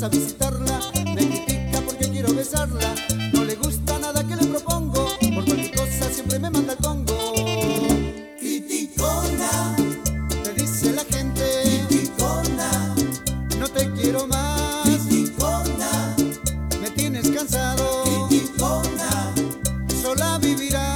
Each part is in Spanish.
casa a visitarla. Me critica porque quiero besarla. No le gusta nada que le propongo. Por cualquier cosa siempre me manda al Congo. Criticona, Te dice la gente, criticona, no te quiero más. criticona, Me tienes cansado, criticona. sola vivirás.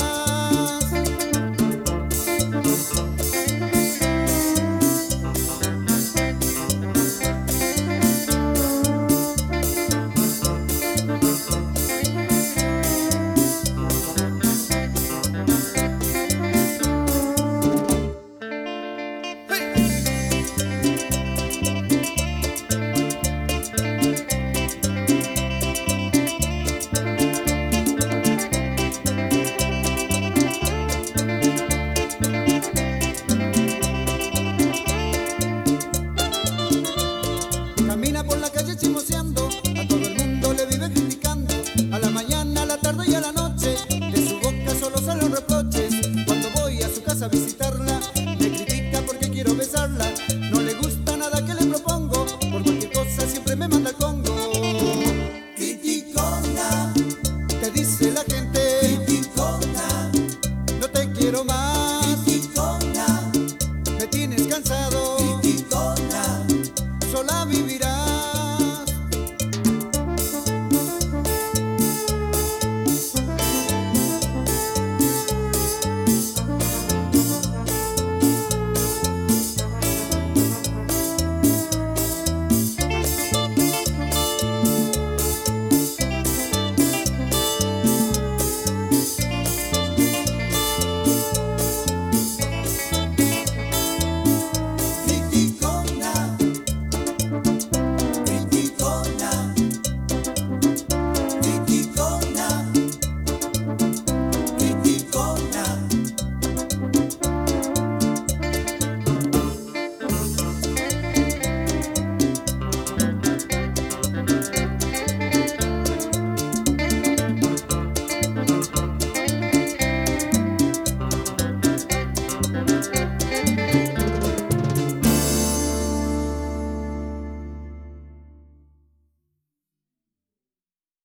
Camina por la calle chismoseando, a todo el mundo le vive criticando. A la mañana, a la tarde y a la noche, de su boca solo salen reproches. Cuando voy a su casa a visitarla, me critica porque quiero besarla. No le gusta nada que le propongo, por cualquier cosa siempre me manda al